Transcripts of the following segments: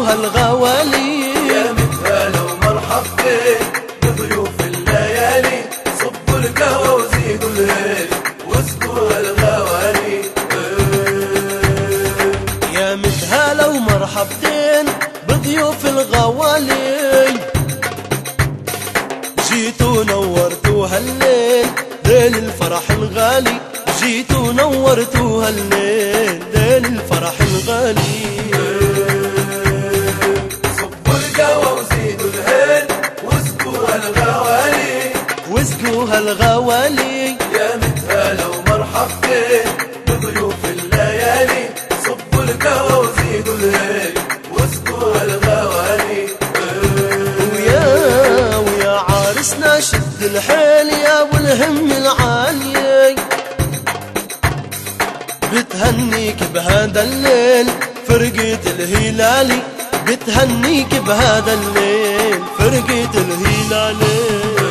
واسقوها الغوالي. يا متهلا ومرحب بك بضيوف الليالي، صبوا القهوة وزيدوا الهيل واسقوها الغوالي. يا متهلا ومرحبتين بضيوف الغوالي، جيتوا نورتوا هالليل ليل الفرح الغالي، جيتوا نورتوا هالليل ليل الفرح الغالي. صبوا القهوة وزيدوا الهيل واسقوها الغوالي، واسقوها الغوالي. يا متهلا ومرحب بك بضيوف الليالي، صبوا القهوة وزيدوا الهيل واسقوها الغوالي. ويا عارسنا شد الحيل يا ابو الهم العالي، بتهنيك بهذا الليل فرقة الهلالي، بتهنيك بهذا الليل فرقة الهلالي.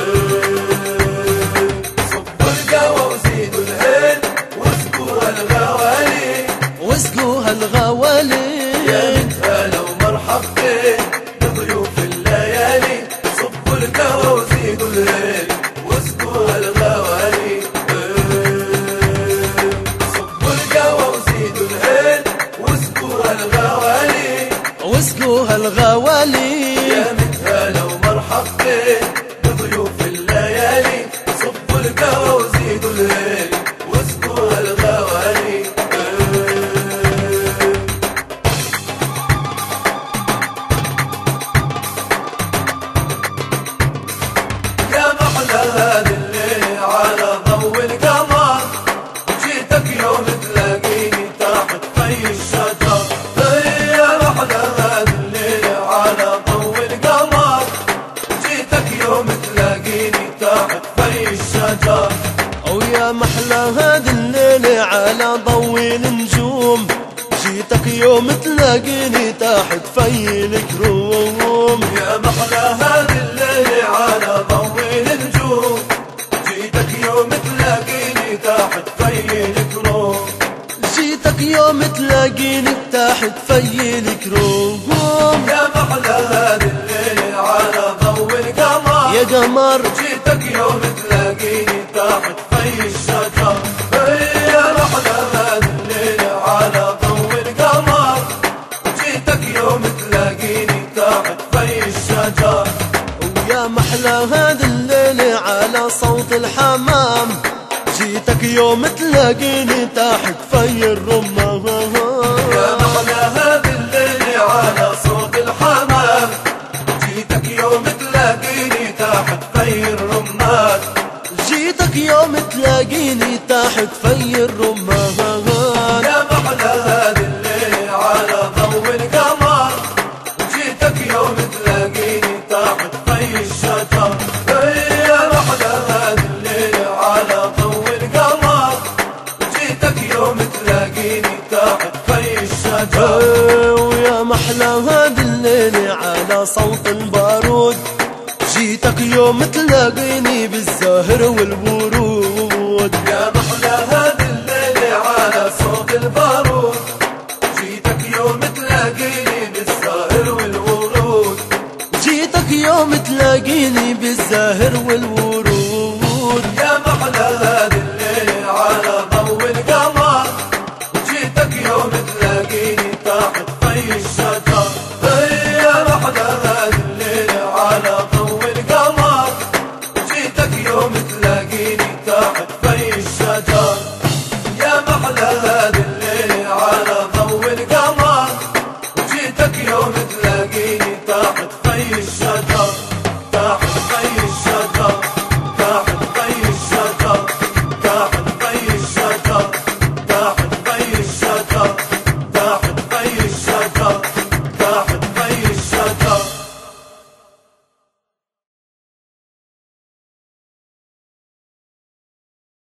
صبوا القهوة وزيدوا الهيل واسقوها الغوالي، واسقوها الغوالي. يا متهلا ومرحب بك بضيوف الليالي، صبوا القهوة وزيدوا الهيل واسقوها الغوالي. صبوا القهوة وزيدوا الهيل واسقوها الغوالي، واسقوها الغوالي. يا متهلا ومرحب بك بضيوف الليالي، صبوا القهوة وزيدوا الهيل واسقوها الغوالي. يا محلى هذا الليل على ضوء القمر، جيتك يوم تلاقيني تحت في الشجر. يا محلى هذا الليل على ضوء القمر، جيتك يوم تلاقيني تحت في الشجر. او يا محلى هذا الليل على ضوء النجوم، جيتك يوم تلاقيني تحت في الكروم. يا محلى هذا الليل على ضوء النجوم، جيتك يوم تلاقيني تحت في الكروم. جيتك يوم تلاقيني تحت في الكروم. يا محلى هذا الليل على ضوء القمر، يا قمر جيتك يوم تلاقيني تحت في الشجر. يا محلى هذا الليل على ضوء القمر، جيتك يوم تلاقيني تحت في الشجر. ويا محلى هذا الليل على صوت الحمام، جيتك يوم تلاقيني تحت في الرمان. يا محلى هذا الليل على صوت الحمام، جيتك يوم تلاقيني تحت في الرمان. جيتك يوم تلاقيني تحت في الرمان. يا محلى هذا الليل على ضوء القمر، جيتك يوم تلاقيني تحت في الشجر. يا محلى هذا الليل على ضوء القمر، جيتك يوم تلاقيني تحت في الشجر. ويا محلى هذا الليل على صوت البارود، جيتك يوم تلاقيني بالزهر والورود. يا محلى هذا الليل على صوت البارود، جيتك يوم تلاقيني بالزهر والورود. جيتك يوم تلاقيني بالزهر والورود.